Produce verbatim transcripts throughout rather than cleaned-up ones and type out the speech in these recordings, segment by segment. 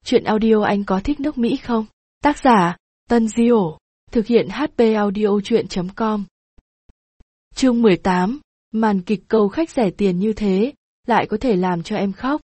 Chuyện audio anh có thích nước Mỹ không? Tác giả, Tân Diểu, thực hiện hát pê audio chuyện chấm com. Chương mười tám, màn kịch câu khách rẻ tiền như thế, lại có thể làm cho em khóc.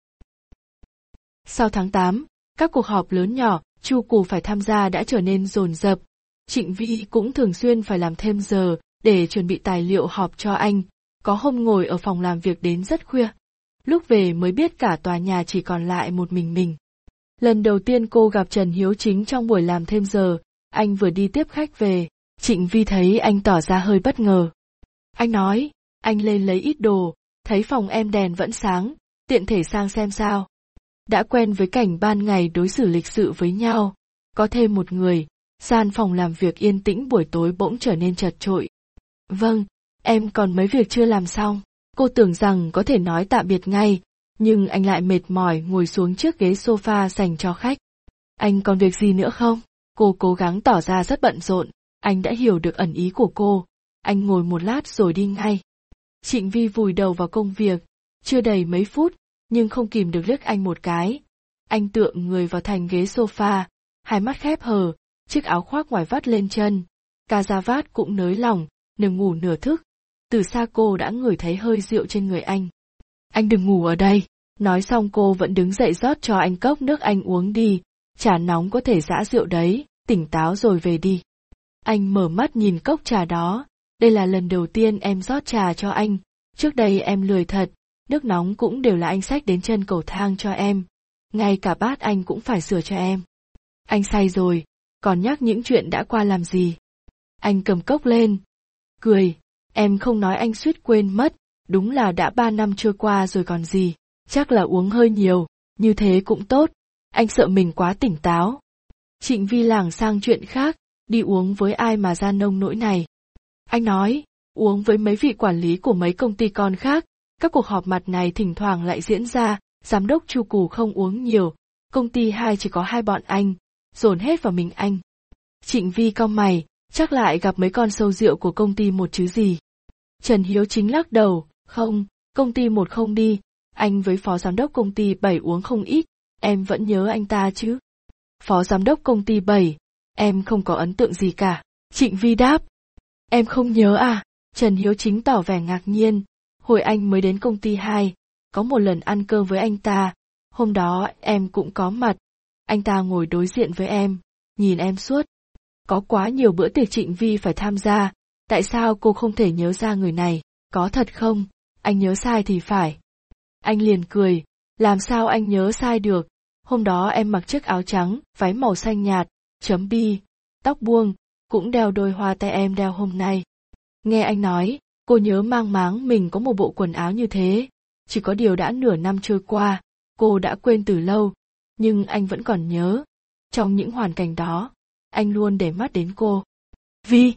Sau tháng tám, các cuộc họp lớn nhỏ, Chu Cù phải tham gia đã trở nên dồn dập. Trịnh Vy cũng thường xuyên phải làm thêm giờ, để chuẩn bị tài liệu họp cho anh, có hôm ngồi ở phòng làm việc đến rất khuya. Lúc về mới biết cả tòa nhà chỉ còn lại một mình mình. Lần đầu tiên cô gặp Trần Hiếu Chính trong buổi làm thêm giờ, anh vừa đi tiếp khách về, Trịnh Vy thấy anh tỏ ra hơi bất ngờ. Anh nói, anh lên lấy ít đồ, thấy phòng em đèn vẫn sáng, tiện thể sang xem sao. Đã quen với cảnh ban ngày đối xử lịch sự với nhau, có thêm một người, gian phòng làm việc yên tĩnh buổi tối bỗng trở nên chật chội. Vâng, em còn mấy việc chưa làm xong. Cô tưởng rằng có thể nói tạm biệt ngay, nhưng anh lại mệt mỏi ngồi xuống chiếc ghế sofa dành cho khách. Anh còn việc gì nữa không? Cô cố gắng tỏ ra rất bận rộn, anh đã hiểu được ẩn ý của cô. Anh ngồi một lát rồi đi ngay. Trịnh Vy vùi đầu vào công việc, chưa đầy mấy phút, nhưng không kìm được liếc anh một cái. Anh tựa người vào thành ghế sofa, hai mắt khép hờ, chiếc áo khoác ngoài vắt lên chân. Cà da vát cũng nới lỏng, nửa ngủ nửa thức. Từ xa cô đã ngửi thấy hơi rượu trên người anh. Anh đừng ngủ ở đây. Nói xong cô vẫn đứng dậy rót cho anh cốc nước anh uống đi. Trà nóng có thể giã rượu đấy, tỉnh táo rồi về đi. Anh mở mắt nhìn cốc trà đó. Đây là lần đầu tiên em rót trà cho anh. Trước đây em lười thật, nước nóng cũng đều là anh xách đến chân cầu thang cho em. Ngay cả bát anh cũng phải sửa cho em. Anh say rồi, còn nhắc những chuyện đã qua làm gì. Anh cầm cốc lên, cười. Em không nói anh suýt quên mất, đúng là đã ba năm trôi qua rồi còn gì, chắc là uống hơi nhiều, như thế cũng tốt, anh sợ mình quá tỉnh táo. Trịnh Vy lảng sang chuyện khác, đi uống với ai mà ra nông nỗi này. Anh nói, uống với mấy vị quản lý của mấy công ty con khác, các cuộc họp mặt này thỉnh thoảng lại diễn ra, giám đốc Chu Cù không uống nhiều, công ty hai chỉ có hai bọn anh, dồn hết vào mình anh. Trịnh Vy cau mày, chắc lại gặp mấy con sâu rượu của công ty một chứ gì. Trần Hiếu Chính lắc đầu, không, công ty một không đi, anh với phó giám đốc công ty bảy uống không ít, em vẫn nhớ anh ta chứ. Phó giám đốc công ty bảy, em không có ấn tượng gì cả. Trịnh Vy đáp, em không nhớ à? Trần Hiếu Chính tỏ vẻ ngạc nhiên, hồi anh mới đến công ty hai, có một lần ăn cơm với anh ta, hôm đó em cũng có mặt, anh ta ngồi đối diện với em, nhìn em suốt. Có quá nhiều bữa tiệc Trịnh Vy phải tham gia, tại sao cô không thể nhớ ra người này, có thật không, anh nhớ sai thì phải. Anh liền cười, làm sao anh nhớ sai được, hôm đó em mặc chiếc áo trắng, váy màu xanh nhạt, chấm bi, tóc buông, cũng đeo đôi hoa tay em đeo hôm nay. Nghe anh nói, cô nhớ mang máng mình có một bộ quần áo như thế, chỉ có điều đã nửa năm trôi qua, cô đã quên từ lâu, nhưng anh vẫn còn nhớ. Trong những hoàn cảnh đó, anh luôn để mắt đến cô. Vy!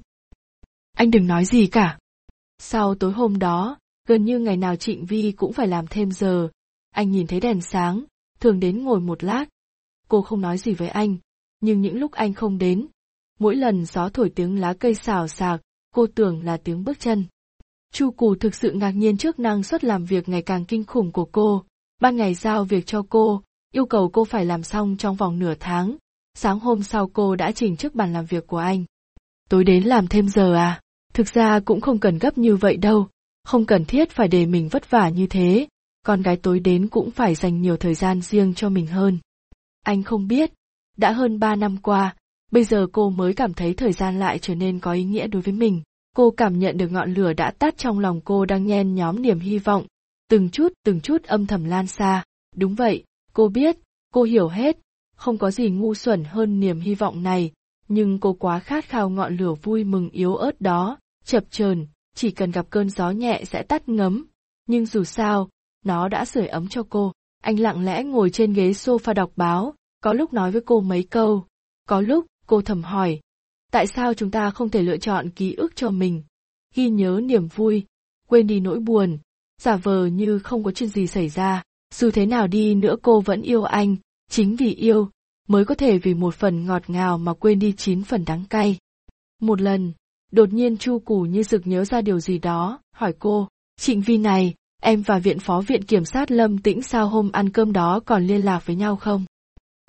Anh đừng nói gì cả. Sau tối hôm đó, gần như ngày nào Trịnh Vy cũng phải làm thêm giờ, anh nhìn thấy đèn sáng, thường đến ngồi một lát. Cô không nói gì với anh, nhưng những lúc anh không đến, mỗi lần gió thổi tiếng lá cây xào xạc, cô tưởng là tiếng bước chân. Chu Cù thực sự ngạc nhiên trước năng suất làm việc ngày càng kinh khủng của cô, ban ngày giao việc cho cô, yêu cầu cô phải làm xong trong vòng nửa tháng, sáng hôm sau cô đã trình trước bàn làm việc của anh. Tối đến làm thêm giờ à? Thực ra cũng không cần gấp như vậy đâu, không cần thiết phải để mình vất vả như thế, con gái tối đến cũng phải dành nhiều thời gian riêng cho mình hơn. Anh không biết, đã hơn ba năm qua, bây giờ cô mới cảm thấy thời gian lại trở nên có ý nghĩa đối với mình. Cô cảm nhận được ngọn lửa đã tắt trong lòng cô đang nhen nhóm niềm hy vọng, từng chút từng chút âm thầm lan xa. Đúng vậy, cô biết, cô hiểu hết, không có gì ngu xuẩn hơn niềm hy vọng này, nhưng cô quá khát khao ngọn lửa vui mừng yếu ớt đó, chập chờn, chỉ cần gặp cơn gió nhẹ sẽ tắt ngấm. Nhưng dù sao, nó đã sưởi ấm cho cô. Anh lặng lẽ ngồi trên ghế sofa đọc báo, có lúc nói với cô mấy câu, có lúc cô thầm hỏi, tại sao chúng ta không thể lựa chọn ký ức cho mình, ghi nhớ niềm vui, quên đi nỗi buồn, giả vờ như không có chuyện gì xảy ra. Dù thế nào đi nữa cô vẫn yêu anh, chính vì yêu, mới có thể vì một phần ngọt ngào mà quên đi chín phần đắng cay. Một lần, đột nhiên Chu Cù như sực nhớ ra điều gì đó, hỏi cô, Trịnh Vy này, em và viện phó viện kiểm sát Lâm Tĩnh sao hôm ăn cơm đó còn liên lạc với nhau không?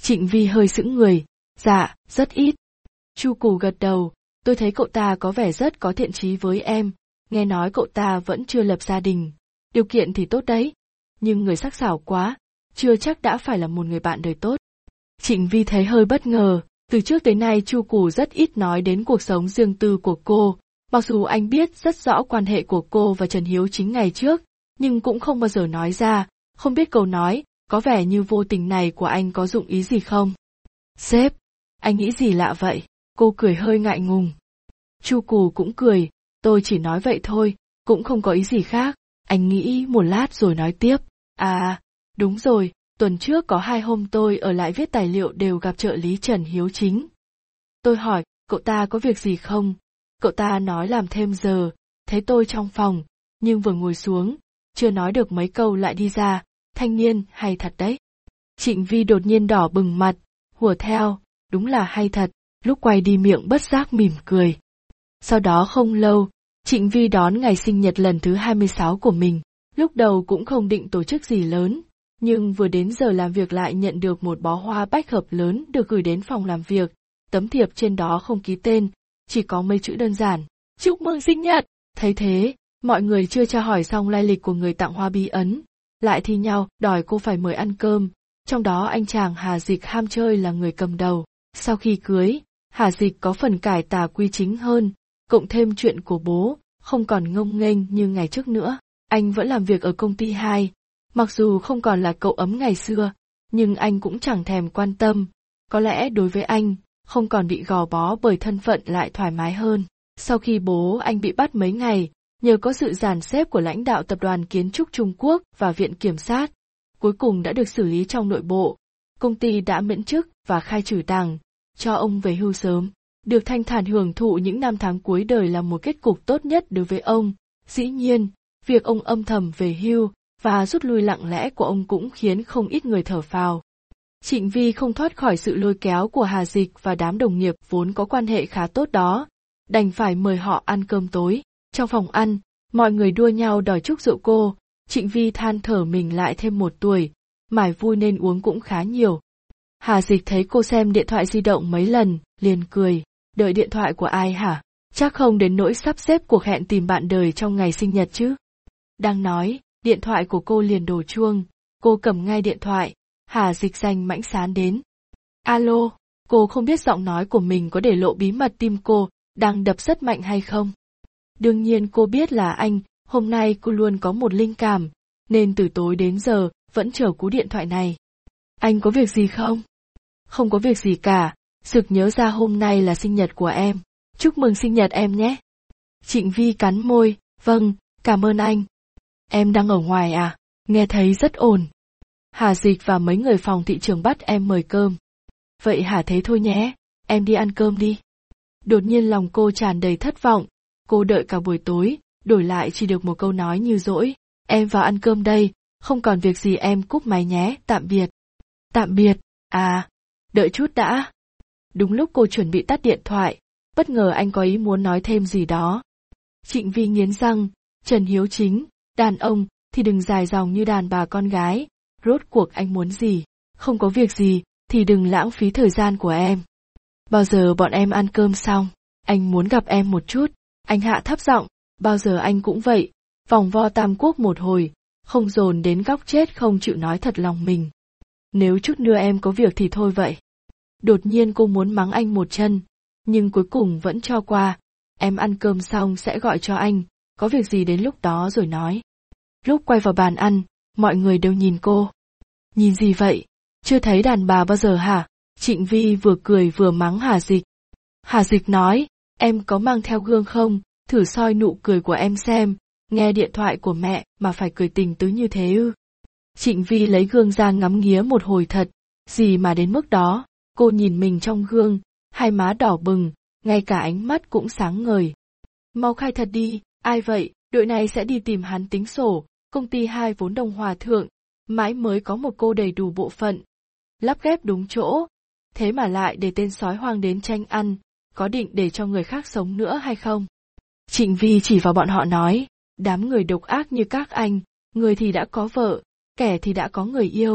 Trịnh Vi hơi sững người. Dạ, rất ít. Chu Cù gật đầu, tôi thấy cậu ta có vẻ rất có thiện chí với em, nghe nói cậu ta vẫn chưa lập gia đình. Điều kiện thì tốt đấy, nhưng người sắc sảo quá, chưa chắc đã phải là một người bạn đời tốt. Trịnh Vi thấy hơi bất ngờ, từ trước tới nay Chu Cù rất ít nói đến cuộc sống riêng tư của cô, mặc dù anh biết rất rõ quan hệ của cô và Trần Hiếu Chính ngày trước, nhưng cũng không bao giờ nói ra, không biết câu nói, có vẻ như vô tình này của anh có dụng ý gì không? Sếp, anh nghĩ gì lạ vậy? Cô cười hơi ngại ngùng. Chu Cù cũng cười, tôi chỉ nói vậy thôi, cũng không có ý gì khác. Anh nghĩ một lát rồi nói tiếp. À, đúng rồi, tuần trước có hai hôm tôi ở lại viết tài liệu đều gặp trợ lý Trần Hiếu Chính. Tôi hỏi, cậu ta có việc gì không? Cậu ta nói làm thêm giờ, thấy tôi trong phòng, nhưng vừa ngồi xuống, chưa nói được mấy câu lại đi ra, thanh niên hay thật đấy. Trịnh Vi đột nhiên đỏ bừng mặt, hùa theo, đúng là hay thật, lúc quay đi miệng bất giác mỉm cười. Sau đó không lâu, Trịnh Vi đón ngày sinh nhật lần thứ hai mươi sáu của mình, lúc đầu cũng không định tổ chức gì lớn, nhưng vừa đến giờ làm việc lại nhận được một bó hoa bách hợp lớn được gửi đến phòng làm việc, tấm thiệp trên đó không ký tên, chỉ có mấy chữ đơn giản, chúc mừng sinh nhật. Thấy thế, mọi người chưa tra hỏi xong lai lịch của người tặng hoa bí ấn, lại thi nhau đòi cô phải mời ăn cơm, trong đó anh chàng Hà Dịch ham chơi là người cầm đầu. Sau khi cưới, Hà Dịch có phần cải tà quy chính hơn, cộng thêm chuyện của bố, không còn ngông nghênh như ngày trước nữa. Anh vẫn làm việc ở công ty hai, mặc dù không còn là cậu ấm ngày xưa, nhưng anh cũng chẳng thèm quan tâm. Có lẽ đối với anh, không còn bị gò bó bởi thân phận lại thoải mái hơn. Sau khi bố anh bị bắt mấy ngày, nhờ có sự dàn xếp của lãnh đạo tập đoàn kiến trúc Trung Quốc và viện kiểm sát, cuối cùng đã được xử lý trong nội bộ. Công ty đã miễn chức và khai trừ đảng, cho ông về hưu sớm. Được thanh thản hưởng thụ những năm tháng cuối đời là một kết cục tốt nhất đối với ông. Dĩ nhiên, việc ông âm thầm về hưu và rút lui lặng lẽ của ông cũng khiến không ít người thở phào. Trịnh Vi không thoát khỏi sự lôi kéo của Hà Dịch và đám đồng nghiệp vốn có quan hệ khá tốt đó, đành phải mời họ ăn cơm tối. Trong phòng ăn, mọi người đua nhau đòi chúc rượu cô, Trịnh Vi than thở mình lại thêm một tuổi, mải vui nên uống cũng khá nhiều. Hà Dịch thấy cô xem điện thoại di động mấy lần, liền cười, đợi điện thoại của ai hả? Chắc không đến nỗi sắp xếp cuộc hẹn tìm bạn đời trong ngày sinh nhật chứ? Đang nói, điện thoại của cô liền đổ chuông, cô cầm ngay điện thoại, Hà Dịch danh mãnh sán đến. Alo, cô không biết giọng nói của mình có để lộ bí mật tim cô đang đập rất mạnh hay không? Đương nhiên cô biết là anh, hôm nay cô luôn có một linh cảm, nên từ tối đến giờ vẫn chờ cú điện thoại này. Anh có việc gì không? Không có việc gì cả, sực nhớ ra hôm nay là sinh nhật của em. Chúc mừng sinh nhật em nhé. Trịnh Vi cắn môi, vâng, cảm ơn anh. Em đang ở ngoài à? Nghe thấy rất ồn. Hà Dịch và mấy người phòng thị trường bắt em mời cơm. Vậy hả, thế thôi nhé, em đi ăn cơm đi. Đột nhiên lòng cô tràn đầy thất vọng, cô đợi cả buổi tối, đổi lại chỉ được một câu nói như dỗi. Em vào ăn cơm đây, không còn việc gì em cúp máy nhé, tạm biệt. Tạm biệt, à, đợi chút đã. Đúng lúc cô chuẩn bị tắt điện thoại, bất ngờ anh có ý muốn nói thêm gì đó. Trịnh Vi nghiến răng, Trần Hiếu Chính, đàn ông thì đừng dài dòng như đàn bà con gái, rốt cuộc anh muốn gì, không có việc gì thì đừng lãng phí thời gian của em. Bao giờ bọn em ăn cơm xong, anh muốn gặp em một chút. Anh hạ thấp giọng, bao giờ anh cũng vậy, vòng vo tam quốc một hồi, không dồn đến góc chết không chịu nói thật lòng mình. Nếu chút nữa em có việc thì thôi vậy. Đột nhiên cô muốn mắng anh một chân, nhưng cuối cùng vẫn cho qua. Em ăn cơm xong sẽ gọi cho anh, có việc gì đến lúc đó rồi nói. Lúc quay vào bàn ăn, mọi người đều nhìn cô. Nhìn gì vậy? Chưa thấy đàn bà bao giờ hả? Trịnh Vi vừa cười vừa mắng Hà Dịch. Hà Dịch nói, em có mang theo gương không? Thử soi nụ cười của em xem, nghe điện thoại của mẹ mà phải cười tình tứ như thế ư? Trịnh Vi lấy gương ra ngắm nghía một hồi thật, gì mà đến mức đó. Cô nhìn mình trong gương, hai má đỏ bừng, ngay cả ánh mắt cũng sáng ngời. Mau khai thật đi, ai vậy? Đội này sẽ đi tìm hắn tính sổ. Công ty hai vốn đồng hòa thượng, mãi mới có một cô đầy đủ bộ phận, lắp ghép đúng chỗ, thế mà lại để tên sói hoang đến tranh ăn, có định để cho người khác sống nữa hay không? Trịnh Vi chỉ vào bọn họ nói, đám người độc ác như các anh, người thì đã có vợ, kẻ thì đã có người yêu,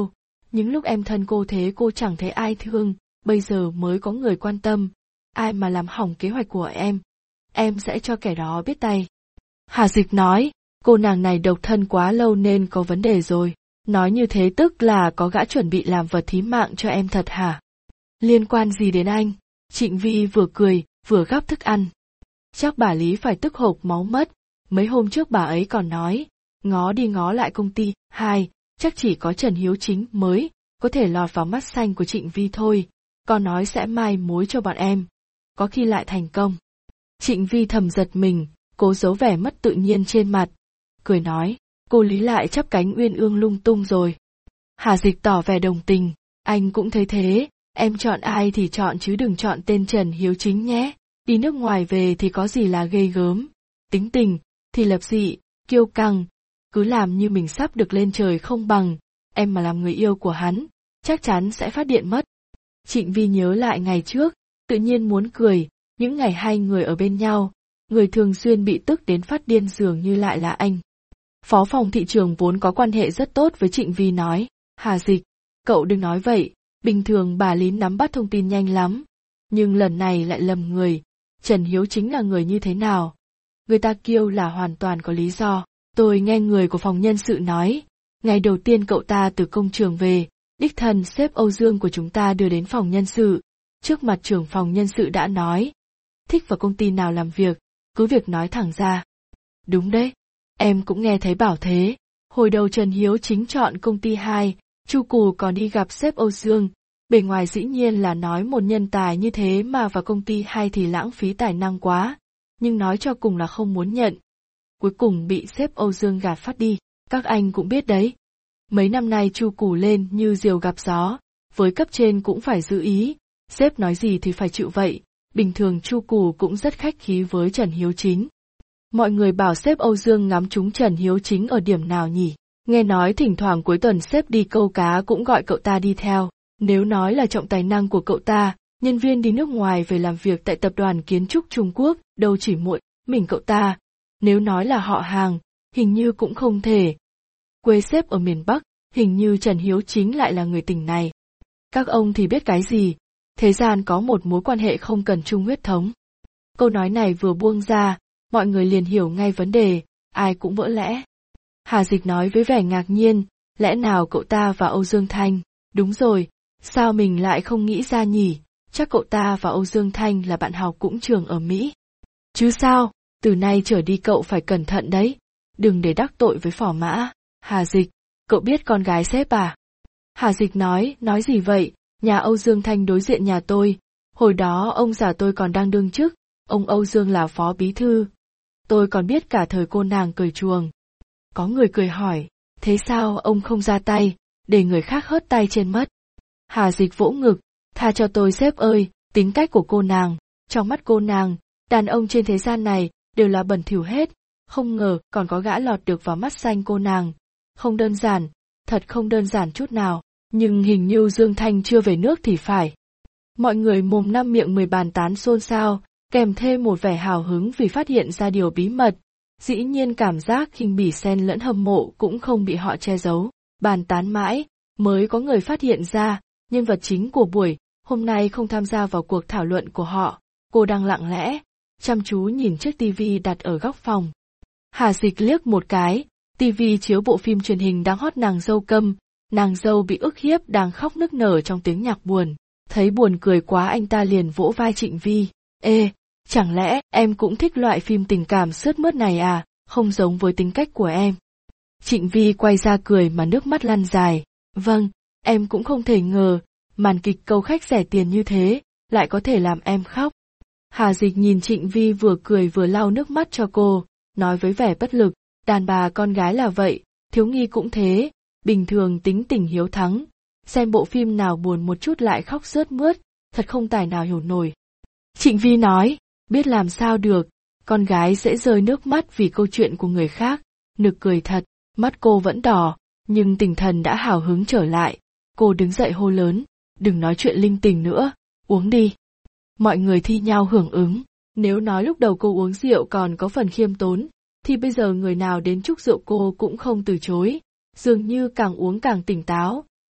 Những lúc em thân cô thế cô chẳng thấy ai thương, bây giờ mới có người quan tâm. Ai mà làm hỏng kế hoạch của em, em sẽ cho kẻ đó biết tay. Hà Dịch nói, cô nàng này độc thân quá lâu nên có vấn đề rồi. Nói như thế tức là có gã chuẩn bị làm vật thí mạng cho em thật hả? Liên quan gì đến anh? Trịnh Vi vừa cười, vừa gắp thức ăn. Chắc bà Lý phải tức hộc máu mất. Mấy hôm trước bà ấy còn nói, ngó đi ngó lại công ty, hai, chắc chỉ có Trần Hiếu Chính mới có thể lọt vào mắt xanh của Trịnh Vi thôi. Còn nói sẽ mai mối cho bọn em. Có khi lại thành công. Trịnh Vi thầm giật mình, cố giấu vẻ mất tự nhiên trên mặt. Cười nói, cô Lý lại chắp cánh uyên ương lung tung rồi. Hà Dịch tỏ vẻ đồng tình, anh cũng thấy thế, em chọn ai thì chọn chứ đừng chọn tên Trần Hiếu Chính nhé. Đi nước ngoài về thì có gì là ghê gớm. Tính tình thì lập dị, kiêu căng, cứ làm như mình sắp được lên trời không bằng, em mà làm người yêu của hắn, chắc chắn sẽ phát điện mất. Trịnh Vi nhớ lại ngày trước, tự nhiên muốn cười, những ngày hai người ở bên nhau, người thường xuyên bị tức đến phát điên dường như lại là anh. Phó phòng thị trường vốn có quan hệ rất tốt với Trịnh Vi nói, Hà Dịch, cậu đừng nói vậy, bình thường bà Lý nắm bắt thông tin nhanh lắm, nhưng lần này lại lầm người, Trần Hiếu Chính là người như thế nào? Người ta kêu là hoàn toàn có lý do, tôi nghe người của phòng nhân sự nói, ngày đầu tiên cậu ta từ công trường về, đích thân sếp Âu Dương của chúng ta đưa đến phòng nhân sự, trước mặt trưởng phòng nhân sự đã nói, thích vào công ty nào làm việc, cứ việc nói thẳng ra. Đúng đấy, em cũng nghe thấy bảo thế, hồi đầu Trần Hiếu Chính chọn công ty hai, Chu Cù còn đi gặp sếp Âu Dương, bề ngoài dĩ nhiên là nói một nhân tài như thế mà vào công ty hai thì lãng phí tài năng quá, nhưng nói cho cùng là không muốn nhận. Cuối cùng bị sếp Âu Dương gạt phát đi, các anh cũng biết đấy. Mấy năm nay Chu Cù lên như diều gặp gió, với cấp trên cũng phải giữ ý, sếp nói gì thì phải chịu vậy, bình thường Chu Cù cũng rất khách khí với Trần Hiếu Chính. Mọi người bảo sếp Âu Dương ngắm trúng Trần Hiếu Chính ở điểm nào nhỉ? Nghe nói thỉnh thoảng cuối tuần sếp đi câu cá cũng gọi cậu ta đi theo. Nếu nói là trọng tài năng của cậu ta, nhân viên đi nước ngoài về làm việc tại tập đoàn kiến trúc Trung Quốc, đâu chỉ mỗi mình cậu ta. Nếu nói là họ hàng, hình như cũng không thể. Quê sếp ở miền Bắc, hình như Trần Hiếu Chính lại là người tỉnh này. Các ông thì biết cái gì? Thế gian có một mối quan hệ không cần chung huyết thống. Câu nói này vừa buông ra, mọi người liền hiểu ngay vấn đề, ai cũng vỡ lẽ. Hà Dịch nói với vẻ ngạc nhiên, lẽ nào cậu ta và Âu Dương Thanh? Đúng rồi, sao mình lại không nghĩ ra nhỉ? Chắc cậu ta và Âu Dương Thanh là bạn học cũng trường ở Mỹ. Chứ sao, từ nay trở đi cậu phải cẩn thận đấy, đừng để đắc tội với Phỏ Mã. Hà Dịch, cậu biết con gái sếp à? Hà Dịch nói, nói gì vậy, nhà Âu Dương Thanh đối diện nhà tôi, hồi đó ông già tôi còn đang đương chức, ông Âu Dương là phó bí thư. Tôi còn biết cả thời cô nàng cởi chuồng. Có người cười hỏi, thế sao ông không ra tay, để người khác hớt tay trên mất? Hà Dịch vỗ ngực, tha cho tôi sếp ơi, tính cách của cô nàng, trong mắt cô nàng, đàn ông trên thế gian này đều là bẩn thỉu hết, không ngờ còn có gã lọt được vào mắt xanh cô nàng. Không đơn giản, thật không đơn giản chút nào, nhưng hình như Dương Thanh chưa về nước thì phải. Mọi người mồm năm miệng mười bàn tán xôn xao, kèm thêm một vẻ hào hứng vì phát hiện ra điều bí mật. Dĩ nhiên cảm giác khinh bỉ xen lẫn hâm mộ cũng không bị họ che giấu, bàn tán mãi, mới có người phát hiện ra, nhân vật chính của buổi hôm nay không tham gia vào cuộc thảo luận của họ. Cô đang lặng lẽ, chăm chú nhìn chiếc tivi đặt ở góc phòng. Hà Dịch liếc một cái, tivi chiếu bộ phim truyền hình đang hot Nàng Dâu Câm, nàng dâu bị ức hiếp đang khóc nức nở trong tiếng nhạc buồn. Thấy buồn cười quá anh ta liền vỗ vai Trịnh Vi, ê, chẳng lẽ em cũng thích loại phim tình cảm sướt mướt này à, không giống với tính cách của em. Trịnh Vi quay ra cười mà nước mắt lăn dài, vâng, em cũng không thể ngờ, màn kịch câu khách rẻ tiền như thế, lại có thể làm em khóc. Hà Dịch nhìn Trịnh Vi vừa cười vừa lau nước mắt cho cô, nói với vẻ bất lực, đàn bà con gái là vậy, thiếu nghi cũng thế, bình thường tính tình hiếu thắng, xem bộ phim nào buồn một chút lại khóc sướt mướt, thật không tài nào hiểu nổi. Trịnh Vi nói, biết làm sao được, con gái dễ rơi nước mắt vì câu chuyện của người khác, nực cười thật, mắt cô vẫn đỏ, nhưng tinh thần đã hào hứng trở lại, cô đứng dậy hô lớn, đừng nói chuyện linh tinh nữa, uống đi. Mọi người thi nhau hưởng ứng, nếu nói lúc đầu cô uống rượu còn có phần khiêm tốn, thì bây giờ người nào đến chúc rượu cô cũng không từ chối, dường như càng uống càng tỉnh táo,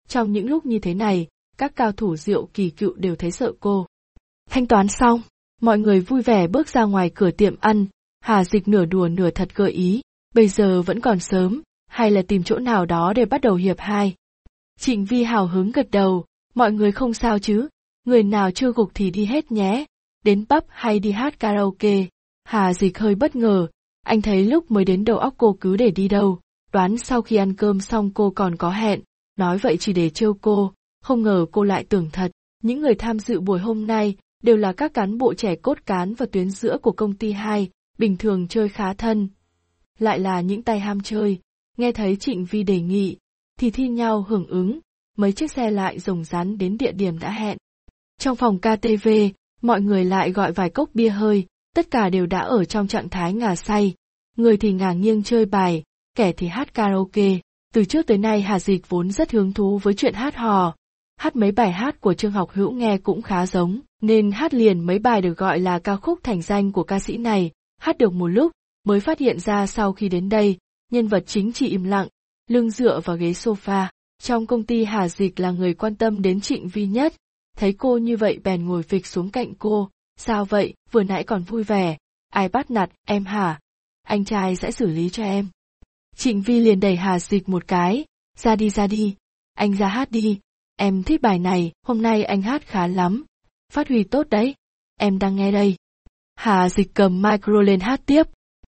Trong những lúc như thế này, các cao thủ rượu kỳ cựu đều thấy sợ cô. Thanh toán xong, mọi người vui vẻ bước ra ngoài cửa tiệm ăn, Hà Dịch nửa đùa nửa thật gợi ý, bây giờ vẫn còn sớm, hay là tìm chỗ nào đó để bắt đầu hiệp hai. Trịnh Vi hào hứng gật đầu, mọi người không sao chứ, người nào chưa gục thì đi hết nhé, đến pub hay đi hát karaoke. Hà Dịch hơi bất ngờ, anh thấy lúc mới đến đầu óc cô cứ để đi đâu, đoán sau khi ăn cơm xong cô còn có hẹn, nói vậy chỉ để trêu cô, không ngờ cô lại tưởng thật. Những người tham dự buổi hôm nay đều là các cán bộ trẻ cốt cán và tuyến giữa của công ty hai, bình thường chơi khá thân. Lại là những tay ham chơi, nghe thấy Trịnh Vi đề nghị, thì thi nhau hưởng ứng, mấy chiếc xe lại rồng rắn đến địa điểm đã hẹn. Trong phòng ca tê vê, mọi người lại gọi vài cốc bia hơi, tất cả đều đã ở trong trạng thái ngà say, người thì ngả nghiêng chơi bài, kẻ thì hát karaoke. Từ trước tới nay Hà Dịch vốn rất hứng thú với chuyện hát hò, hát mấy bài hát của Trương Học Hữu nghe cũng khá giống, nên hát liền mấy bài được gọi là ca khúc thành danh của ca sĩ này, hát được một lúc, mới phát hiện ra sau khi đến đây, nhân vật chính chỉ im lặng, lưng dựa vào ghế sofa. Trong công ty Hà Dịch là người quan tâm đến Trịnh Vi nhất, thấy cô như vậy bèn ngồi phịch xuống cạnh cô, sao vậy, vừa nãy còn vui vẻ, ai bắt nạt em hả? Anh trai sẽ xử lý cho em. Trịnh Vi liền đẩy Hà Dịch một cái, ra đi ra đi, anh ra hát đi, em thích bài này, hôm nay anh hát khá lắm, phát huy tốt đấy, em đang nghe đây. Hà Dịch cầm micro lên hát tiếp.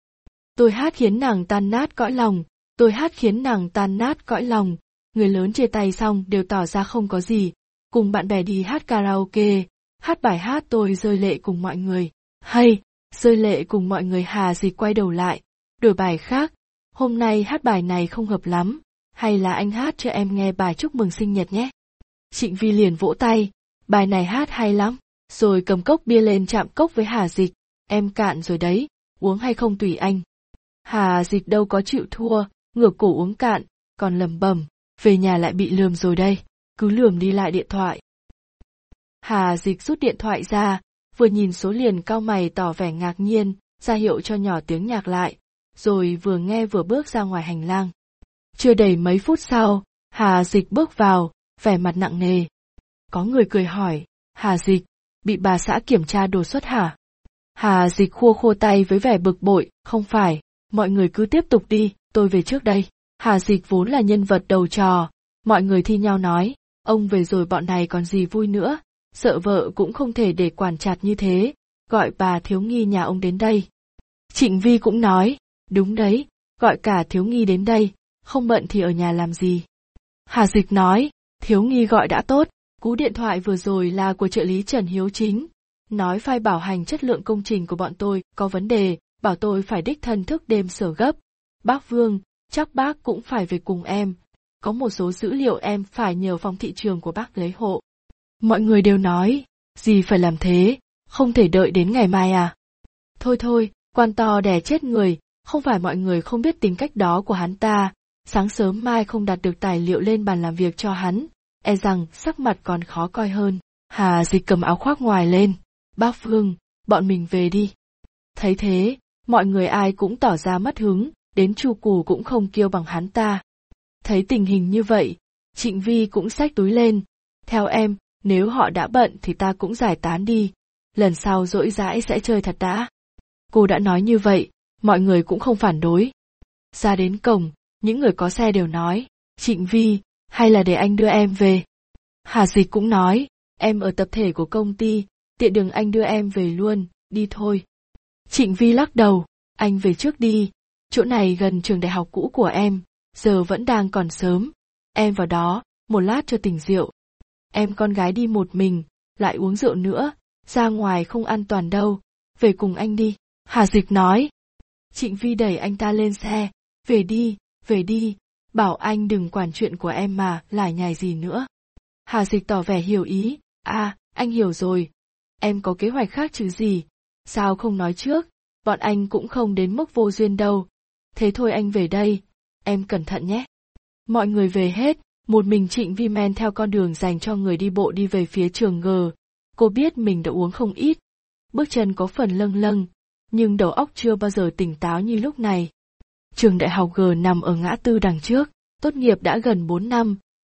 Tôi hát khiến nàng tan nát cõi lòng, tôi hát khiến nàng tan nát cõi lòng, người lớn chia tay xong đều tỏ ra không có gì, cùng bạn bè đi hát karaoke, hát bài hát tôi rơi lệ cùng mọi người. Hay, rơi lệ cùng mọi người. Hà Dịch quay đầu lại, đổi bài khác, hôm nay hát bài này không hợp lắm, hay là anh hát cho em nghe bài chúc mừng sinh nhật nhé. Trịnh Vi liền vỗ tay, bài này hát hay lắm, rồi cầm cốc bia lên chạm cốc với Hà Dịch, em cạn rồi đấy, uống hay không tùy anh. Hà Dịch đâu có chịu thua, ngửa cổ uống cạn, còn lẩm bẩm, về nhà lại bị lườm rồi đây, cứ lườm đi lại điện thoại. Hà Dịch rút điện thoại ra, vừa nhìn số liền cau mày tỏ vẻ ngạc nhiên, ra hiệu cho nhỏ tiếng nhạc lại, rồi vừa nghe vừa bước ra ngoài hành lang. Chưa đầy mấy phút sau, Hà Dịch bước vào, vẻ mặt nặng nề. Có người cười hỏi, Hà Dịch, bị bà xã kiểm tra đột xuất hả? Hà Dịch khua khua tay với vẻ bực bội, không phải, mọi người cứ tiếp tục đi, tôi về trước đây. Hà Dịch vốn là nhân vật đầu trò, mọi người thi nhau nói, ông về rồi bọn này còn gì vui nữa, sợ vợ cũng không thể để quản chặt như thế, gọi bà Thiếu Nghi nhà ông đến đây. Trịnh Vi cũng nói, đúng đấy, gọi cả Thiếu Nghi đến đây, không bận thì ở nhà làm gì. Hà Dịch nói, Thiếu Nghi gọi đã tốt, cú điện thoại vừa rồi là của trợ lý Trần Hiếu Chính, nói file bảo hành chất lượng công trình của bọn tôi có vấn đề, bảo tôi phải đích thân thức đêm sửa gấp. Bác Vương, chắc bác cũng phải về cùng em, có một số dữ liệu em phải nhờ phòng thị trường của bác lấy hộ. Mọi người đều nói, gì phải làm thế, không thể đợi đến ngày mai à. Thôi thôi, quan to đẻ chết người, không phải mọi người không biết tính cách đó của hắn ta, sáng sớm mai không đặt được tài liệu lên bàn làm việc cho hắn, e rằng sắc mặt còn khó coi hơn. Hà Dịch cầm áo khoác ngoài lên, bác Vương, bọn mình về đi. Thấy thế, mọi người ai cũng tỏ ra mất hứng, đến Chu Cù cũng không kiêu bằng hắn ta. Thấy tình hình như vậy, Trịnh Vi cũng xách túi lên, theo em, nếu họ đã bận thì ta cũng giải tán đi, lần sau rỗi rãi sẽ chơi thật đã. Cô đã nói như vậy, mọi người cũng không phản đối. Ra đến cổng, những người có xe đều nói, Trịnh Vi, hay là để anh đưa em về. Hà Dịch cũng nói, em ở tập thể của công ty, tiện đường anh đưa em về luôn, đi thôi. Trịnh Vi lắc đầu, anh về trước đi, chỗ này gần trường đại học cũ của em, giờ vẫn đang còn sớm, em vào đó, một lát cho tỉnh rượu. Em con gái đi một mình, lại uống rượu nữa, ra ngoài không an toàn đâu, về cùng anh đi. Hà Dịch nói. Trịnh Vi đẩy anh ta lên xe, về đi, về đi, bảo anh đừng quản chuyện của em mà, lải nhải gì nữa. Hà Dịch tỏ vẻ hiểu ý, à, anh hiểu rồi, em có kế hoạch khác chứ gì, sao không nói trước, bọn anh cũng không đến mức vô duyên đâu. Thế thôi anh về đây, em cẩn thận nhé. Mọi người về hết, một mình Trịnh Vi men theo con đường dành cho người đi bộ đi về phía trường G. Cô biết mình đã uống không ít, bước chân có phần lâng lâng, nhưng đầu óc chưa bao giờ tỉnh táo như lúc này. Trường đại học G nằm ở ngã tư đằng trước, tốt nghiệp đã gần bốn năm,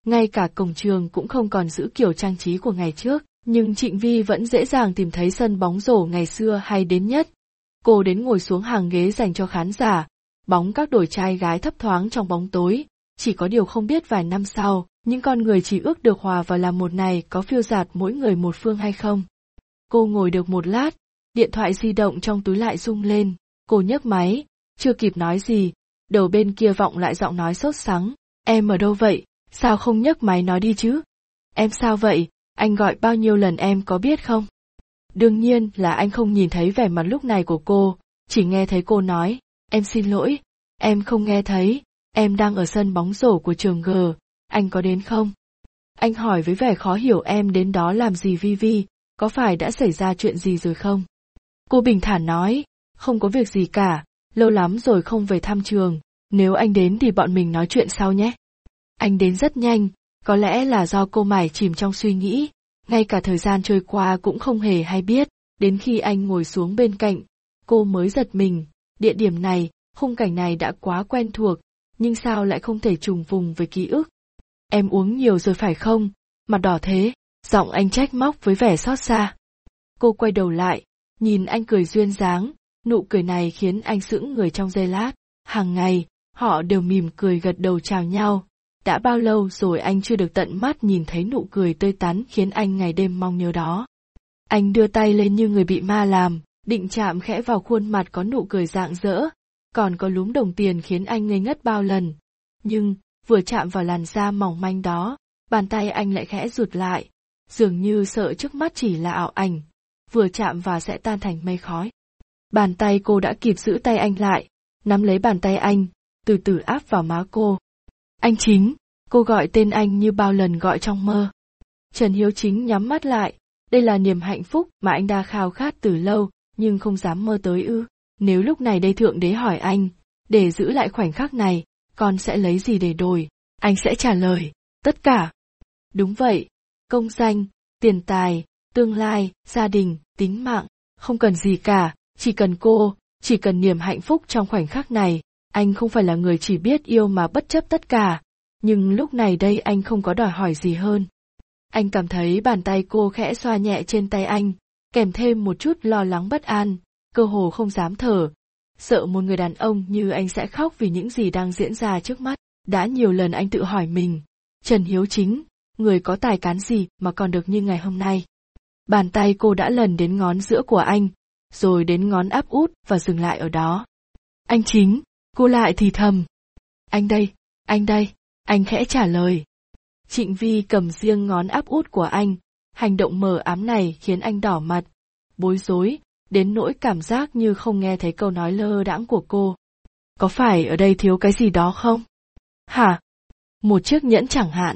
ngay cả cổng trường cũng không còn giữ kiểu trang trí của ngày trước, nhưng Trịnh Vi vẫn dễ dàng tìm thấy sân bóng rổ ngày xưa hay đến nhất. Cô đến ngồi xuống hàng ghế dành cho khán giả, bóng các đội trai gái thấp thoáng trong bóng tối, chỉ có điều không biết vài năm sau, những con người chỉ ước được hòa vào làm một này có phiêu dạt mỗi người một phương hay không. Cô ngồi được một lát, điện thoại di động trong túi lại rung lên, cô nhấc máy, chưa kịp nói gì, đầu bên kia vọng lại giọng nói sốt sắng, em ở đâu vậy, sao không nhấc máy nói đi chứ? Em sao vậy, anh gọi bao nhiêu lần em có biết không? Đương nhiên là anh không nhìn thấy vẻ mặt lúc này của cô, chỉ nghe thấy cô nói, em xin lỗi, em không nghe thấy, em đang ở sân bóng rổ của trường G, anh có đến không? Anh hỏi với vẻ khó hiểu em đến đó làm gì Vi Vi, có phải đã xảy ra chuyện gì rồi không? Cô bình thản nói, không có việc gì cả, lâu lắm rồi không về thăm trường, nếu anh đến thì bọn mình nói chuyện sau nhé. Anh đến rất nhanh, có lẽ là do cô mải chìm trong suy nghĩ, ngay cả thời gian trôi qua cũng không hề hay biết, đến khi anh ngồi xuống bên cạnh, cô mới giật mình, địa điểm này, khung cảnh này đã quá quen thuộc, nhưng sao lại không thể trùng vùng với ký ức. Em uống nhiều rồi phải không, mặt đỏ thế, giọng anh trách móc với vẻ xót xa. Cô quay đầu lại, nhìn anh cười duyên dáng, nụ cười này khiến anh sững người trong giây lát, hàng ngày, họ đều mỉm cười gật đầu chào nhau. Đã bao lâu rồi anh chưa được tận mắt nhìn thấy nụ cười tươi tắn khiến anh ngày đêm mong nhớ đó. Anh đưa tay lên như người bị ma làm, định chạm khẽ vào khuôn mặt có nụ cười rạng rỡ, còn có lúm đồng tiền khiến anh ngây ngất bao lần. Nhưng, vừa chạm vào làn da mỏng manh đó, bàn tay anh lại khẽ rụt lại, dường như sợ trước mắt chỉ là ảo ảnh, vừa chạm vào sẽ tan thành mây khói. Bàn tay cô đã kịp giữ tay anh lại, nắm lấy bàn tay anh, từ từ áp vào má cô. Anh Chính, cô gọi tên anh như bao lần gọi trong mơ. Trần Hiếu Chính nhắm mắt lại, đây là niềm hạnh phúc mà anh đã khao khát từ lâu, nhưng không dám mơ tới ư. Nếu lúc này đây Thượng Đế hỏi anh, để giữ lại khoảnh khắc này, con sẽ lấy gì để đổi? Anh sẽ trả lời, tất cả. Đúng vậy, công danh, tiền tài, tương lai, gia đình, tính mạng, không cần gì cả, chỉ cần cô, chỉ cần niềm hạnh phúc trong khoảnh khắc này. Anh không phải là người chỉ biết yêu mà bất chấp tất cả, nhưng lúc này đây anh không có đòi hỏi gì hơn. Anh cảm thấy bàn tay cô khẽ xoa nhẹ trên tay anh, kèm thêm một chút lo lắng bất an, cơ hồ không dám thở, sợ một người đàn ông như anh sẽ khóc vì những gì đang diễn ra trước mắt. Đã nhiều lần anh tự hỏi mình, Trần Hiếu Chính, người có tài cán gì mà còn được như ngày hôm nay. Bàn tay cô đã lần đến ngón giữa của anh, rồi đến ngón áp út và dừng lại ở đó. Anh Chính, cô lại thì thầm. Anh đây, anh đây, anh khẽ trả lời. Trịnh Vi cầm riêng ngón áp út của anh, hành động mờ ám này khiến anh đỏ mặt, bối rối, đến nỗi cảm giác như không nghe thấy câu nói lơ đãng của cô. Có phải ở đây thiếu cái gì đó không? Hả? Một chiếc nhẫn chẳng hạn.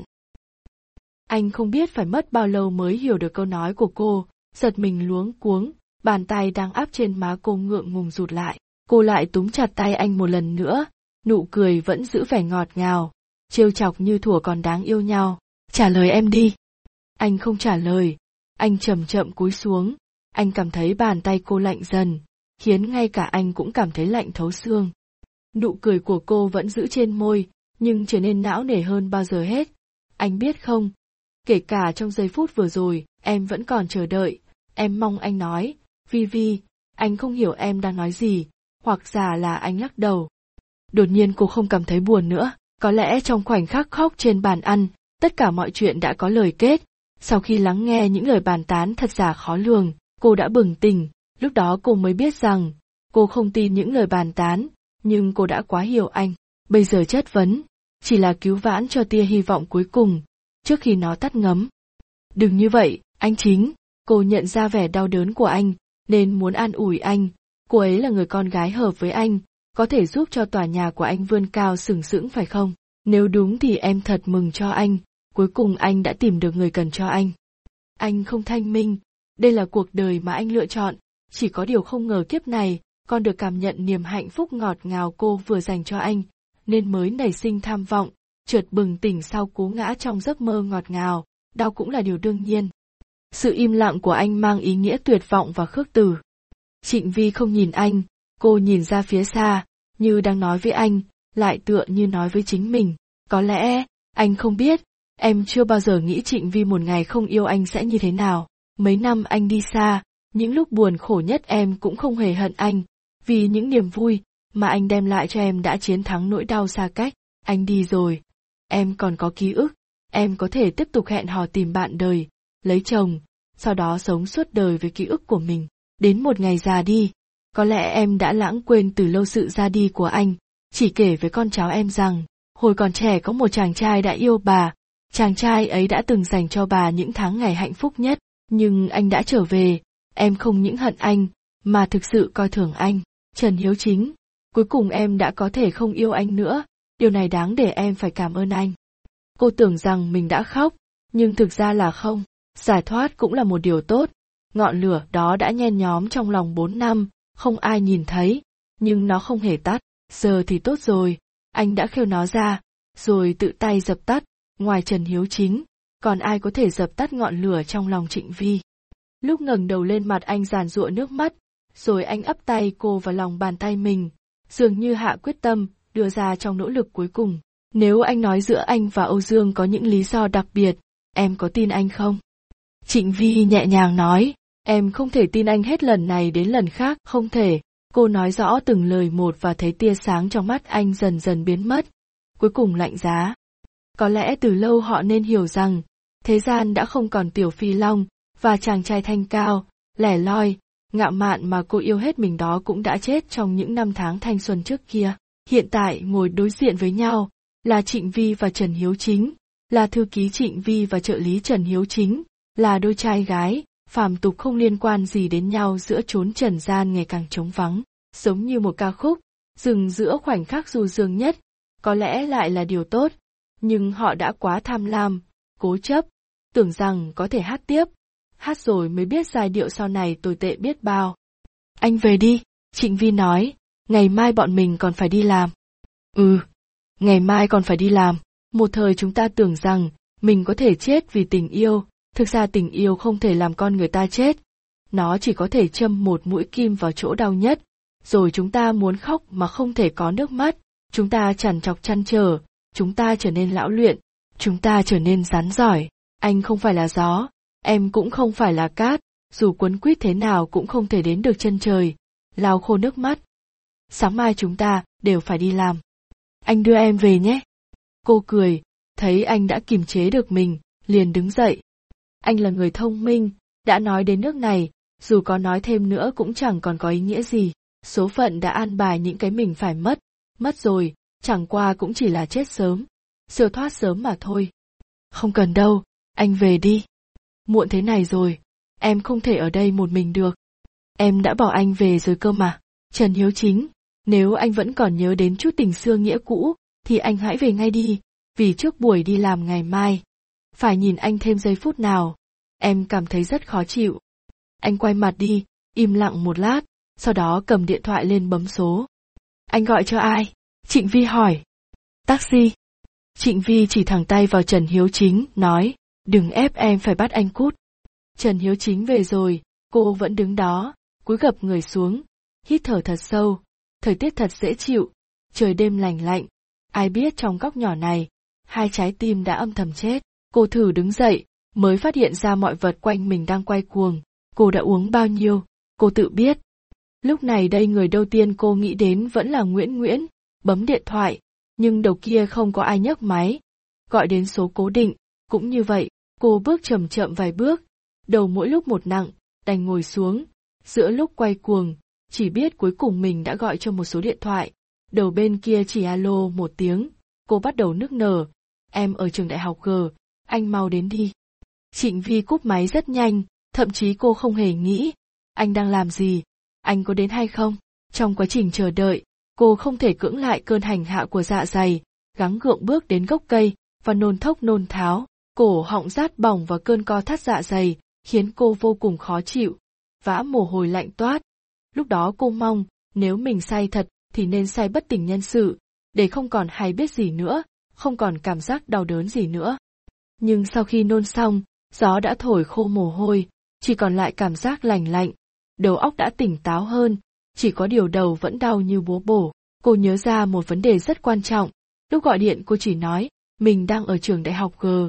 Anh không biết phải mất bao lâu mới hiểu được câu nói của cô, giật mình luống cuống, bàn tay đang áp trên má cô ngượng ngùng rụt lại. Cô lại túm chặt tay anh một lần nữa, nụ cười vẫn giữ vẻ ngọt ngào, trêu chọc như thuở còn đáng yêu nhau. Trả lời em đi. Anh không trả lời, anh chậm chậm cúi xuống, anh cảm thấy bàn tay cô lạnh dần, khiến ngay cả anh cũng cảm thấy lạnh thấu xương. Nụ cười của cô vẫn giữ trên môi, nhưng trở nên não nề hơn bao giờ hết. Anh biết không, kể cả trong giây phút vừa rồi, em vẫn còn chờ đợi, em mong anh nói, Vi Vi, anh không hiểu em đang nói gì, hoặc giả là anh lắc đầu. Đột nhiên cô không cảm thấy buồn nữa, có lẽ trong khoảnh khắc khóc trên bàn ăn, tất cả mọi chuyện đã có lời kết. Sau khi lắng nghe những lời bàn tán thật giả khó lường, cô đã bừng tỉnh, lúc đó cô mới biết rằng, cô không tin những lời bàn tán, nhưng cô đã quá hiểu anh. Bây giờ chất vấn, chỉ là cứu vãn cho tia hy vọng cuối cùng, trước khi nó tắt ngấm. Đừng như vậy, anh Chính, cô nhận ra vẻ đau đớn của anh, nên muốn an ủi anh, cô ấy là người con gái hợp với anh, có thể giúp cho tòa nhà của anh vươn cao sừng sững phải không? Nếu đúng thì em thật mừng cho anh, cuối cùng anh đã tìm được người cần cho anh. Anh không thanh minh, đây là cuộc đời mà anh lựa chọn, chỉ có điều không ngờ kiếp này, con được cảm nhận niềm hạnh phúc ngọt ngào cô vừa dành cho anh, nên mới nảy sinh tham vọng, chợt bừng tỉnh sau cú ngã trong giấc mơ ngọt ngào, đau cũng là điều đương nhiên. Sự im lặng của anh mang ý nghĩa tuyệt vọng và khước từ. Trịnh Vi không nhìn anh, cô nhìn ra phía xa, như đang nói với anh, lại tựa như nói với chính mình. Có lẽ, anh không biết, Em chưa bao giờ nghĩ Trịnh Vi một ngày không yêu anh sẽ như thế nào. Mấy năm anh đi xa, những lúc buồn khổ nhất em cũng không hề hận anh, vì những niềm vui mà anh đem lại cho em đã chiến thắng nỗi đau xa cách. Anh đi rồi, em còn có ký ức, em có thể tiếp tục hẹn hò tìm bạn đời, lấy chồng, sau đó sống suốt đời với ký ức của mình. Đến một ngày già đi, có lẽ em đã lãng quên từ lâu sự ra đi của anh, chỉ kể với con cháu em rằng, hồi còn trẻ có một chàng trai đã yêu bà, chàng trai ấy đã từng dành cho bà những tháng ngày hạnh phúc nhất, nhưng anh đã trở về, em không những hận anh, mà thực sự coi thường anh. Trần Hiếu Chính, cuối cùng em đã có thể không yêu anh nữa, điều này đáng để em phải cảm ơn anh. Cô tưởng rằng mình đã khóc, nhưng thực ra là không, giải thoát cũng là một điều tốt. Ngọn lửa đó đã nhen nhóm trong lòng bốn năm, không ai nhìn thấy, nhưng nó không hề tắt. Giờ thì tốt rồi, anh đã khêu nó ra, rồi tự tay dập tắt, ngoài Trần Hiếu Chính, còn ai có thể dập tắt ngọn lửa trong lòng Trịnh Vi. Lúc ngẩng đầu lên mặt anh giàn giụa nước mắt, rồi anh ấp tay cô vào lòng bàn tay mình, dường như hạ quyết tâm, đưa ra trong nỗ lực cuối cùng. Nếu anh nói giữa anh và Âu Dương có những lý do đặc biệt, em có tin anh không? Trịnh Vi nhẹ nhàng nói, em không thể tin anh hết lần này đến lần khác, không thể. Cô nói rõ từng lời một và thấy tia sáng trong mắt anh dần dần biến mất, cuối cùng lạnh giá. Có lẽ từ lâu họ nên hiểu rằng, thế gian đã không còn Tiểu Phi Long, và chàng trai thanh cao, lẻ loi, ngạo mạn mà cô yêu hết mình đó cũng đã chết trong những năm tháng thanh xuân trước kia. Hiện tại ngồi đối diện với nhau, là Trịnh Vi và Trần Hiếu Chính, là thư ký Trịnh Vi và trợ lý Trần Hiếu Chính, là đôi trai gái, phàm tục không liên quan gì đến nhau giữa chốn trần gian ngày càng trống vắng, giống như một ca khúc, dừng giữa khoảnh khắc du dương nhất, có lẽ lại là điều tốt, nhưng họ đã quá tham lam, cố chấp, tưởng rằng có thể hát tiếp, hát rồi mới biết giai điệu sau này tồi tệ biết bao. Anh về đi, Trịnh Vi nói, ngày mai bọn mình còn phải đi làm. Ừ, ngày mai còn phải đi làm, một thời chúng ta tưởng rằng mình có thể chết vì tình yêu, thực ra tình yêu không thể làm con người ta chết, nó chỉ có thể châm một mũi kim vào chỗ đau nhất, rồi chúng ta muốn khóc mà không thể có nước mắt, chúng ta trằn trọc trăn trở, chúng ta trở nên lão luyện, chúng ta trở nên rắn giỏi. Anh không phải là gió, em cũng không phải là cát, dù quấn quýt thế nào cũng không thể đến được chân trời, lau khô nước mắt. Sáng mai chúng ta đều phải đi làm. Anh đưa em về nhé. Cô cười, thấy anh đã kiềm chế được mình, liền đứng dậy. Anh là người thông minh, đã nói đến nước này, dù có nói thêm nữa cũng chẳng còn có ý nghĩa gì. Số phận đã an bài những cái mình phải mất, mất rồi, chẳng qua cũng chỉ là chết sớm, siêu thoát sớm mà thôi. Không cần đâu, anh về đi. Muộn thế này rồi, em không thể ở đây một mình được. Em đã bỏ anh về rồi cơ mà. Trần Hiếu Chính, nếu anh vẫn còn nhớ đến chút tình xưa nghĩa cũ, thì anh hãy về ngay đi, vì trước buổi đi làm ngày mai, phải nhìn anh thêm giây phút nào, em cảm thấy rất khó chịu. Anh quay mặt đi, im lặng một lát, sau đó cầm điện thoại lên bấm số. Anh gọi cho ai? Trịnh Vi hỏi. Taxi. Trịnh Vi chỉ thẳng tay vào Trần Hiếu Chính, nói, đừng ép em phải bắt anh cút. Trần Hiếu Chính về rồi, cô vẫn đứng đó, cúi gập người xuống, hít thở thật sâu, thời tiết thật dễ chịu, trời đêm lành lạnh, ai biết trong góc nhỏ này, hai trái tim đã âm thầm chết. Cô thử đứng dậy, mới phát hiện ra mọi vật quanh mình đang quay cuồng, cô đã uống bao nhiêu, cô tự biết. Lúc này đây người đầu tiên cô nghĩ đến vẫn là Nguyễn Nguyễn, bấm điện thoại, nhưng đầu kia không có ai nhấc máy. Gọi đến số cố định, cũng như vậy, cô bước chậm chậm vài bước, đầu mỗi lúc một nặng, đành ngồi xuống, giữa lúc quay cuồng, chỉ biết cuối cùng mình đã gọi cho một số điện thoại, đầu bên kia chỉ alo một tiếng, cô bắt đầu nức nở, em ở trường đại học G, anh mau đến đi. Trịnh Vi cúp máy rất nhanh, thậm chí cô không hề nghĩ, anh đang làm gì, anh có đến hay không? Trong quá trình chờ đợi, cô không thể cưỡng lại cơn hành hạ của dạ dày, gắng gượng bước đến gốc cây, và nôn thốc nôn tháo, cổ họng rát bỏng và cơn co thắt dạ dày, khiến cô vô cùng khó chịu, vã mồ hôi lạnh toát. Lúc đó cô mong, nếu mình say thật, thì nên say bất tỉnh nhân sự, để không còn hay biết gì nữa, không còn cảm giác đau đớn gì nữa. Nhưng sau khi nôn xong, gió đã thổi khô mồ hôi, chỉ còn lại cảm giác lành lạnh, đầu óc đã tỉnh táo hơn, chỉ có điều đầu vẫn đau như búa bổ. Cô nhớ ra một vấn đề rất quan trọng, lúc gọi điện cô chỉ nói, mình đang ở trường đại học G,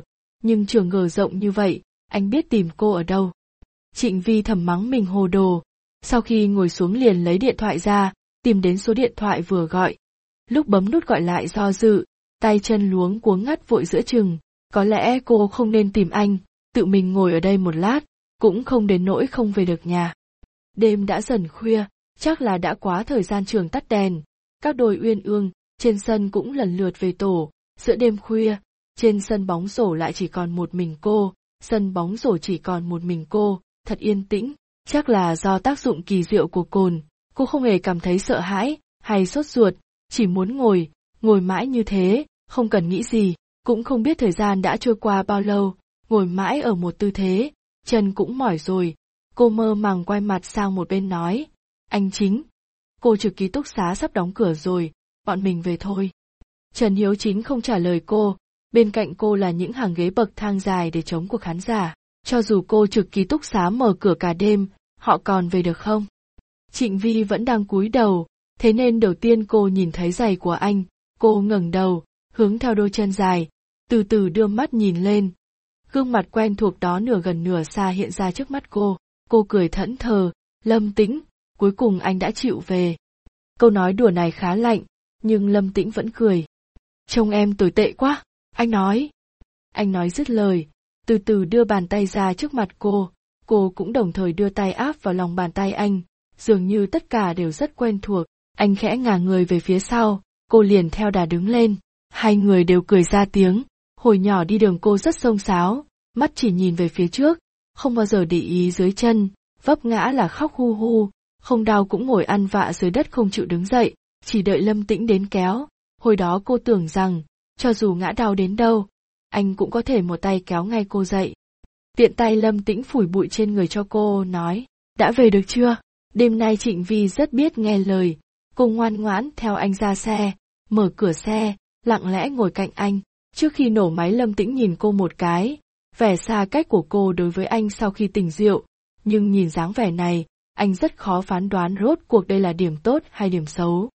nhưng trường G rộng như vậy, anh biết tìm cô ở đâu. Trịnh Vi thầm mắng mình hồ đồ, sau khi ngồi xuống liền lấy điện thoại ra, tìm đến số điện thoại vừa gọi. Lúc bấm nút gọi lại do dự, tay chân luống cuống ngắt vội giữa chừng, có lẽ cô không nên tìm anh, tự mình ngồi ở đây một lát, cũng không đến nỗi không về được nhà. Đêm đã dần khuya, chắc là đã quá thời gian trường tắt đèn, các đôi uyên ương trên sân cũng lần lượt về tổ, giữa đêm khuya, trên sân bóng rổ lại chỉ còn một mình cô, sân bóng rổ chỉ còn một mình cô, thật yên tĩnh, chắc là do tác dụng kỳ diệu của cồn, cô không hề cảm thấy sợ hãi, hay sốt ruột, chỉ muốn ngồi, ngồi mãi như thế, không cần nghĩ gì, cũng không biết thời gian đã trôi qua bao lâu, ngồi mãi ở một tư thế, chân cũng mỏi rồi, cô mơ màng quay mặt sang một bên nói, anh Chính, cô trực ký túc xá sắp đóng cửa rồi, bọn mình về thôi. Trần Hiếu Chính không trả lời cô, bên cạnh cô là những hàng ghế bậc thang dài để chống của khán giả, cho dù cô trực ký túc xá mở cửa cả đêm, họ còn về được không? Trịnh Vi vẫn đang cúi đầu, thế nên đầu tiên cô nhìn thấy giày của anh, cô ngẩng đầu, hướng theo đôi chân dài, từ từ đưa mắt nhìn lên. Gương mặt quen thuộc đó nửa gần nửa xa hiện ra trước mắt cô, cô cười thẫn thờ, Lâm Tĩnh, cuối cùng anh đã chịu về. Câu nói đùa này khá lạnh, nhưng Lâm Tĩnh vẫn cười. Trông em tồi tệ quá, anh nói. Anh nói dứt lời, từ từ đưa bàn tay ra trước mặt cô, cô cũng đồng thời đưa tay áp vào lòng bàn tay anh, dường như tất cả đều rất quen thuộc. Anh khẽ ngả người về phía sau, cô liền theo đà đứng lên, hai người đều cười ra tiếng. Hồi nhỏ đi đường cô rất xông xáo, mắt chỉ nhìn về phía trước, không bao giờ để ý dưới chân, vấp ngã là khóc hu hu, không đau cũng ngồi ăn vạ dưới đất không chịu đứng dậy, chỉ đợi Lâm Tĩnh đến kéo. Hồi đó cô tưởng rằng, cho dù ngã đau đến đâu, anh cũng có thể một tay kéo ngay cô dậy. Tiện tay Lâm Tĩnh phủi bụi trên người cho cô, nói, đã về được chưa? Đêm nay Trịnh Vi rất biết nghe lời, cô ngoan ngoãn theo anh ra xe, mở cửa xe, lặng lẽ ngồi cạnh anh. Trước khi nổ máy Lâm Tĩnh nhìn cô một cái, vẻ xa cách của cô đối với anh sau khi tỉnh rượu, nhưng nhìn dáng vẻ này, anh rất khó phán đoán rốt cuộc đây là điểm tốt hay điểm xấu.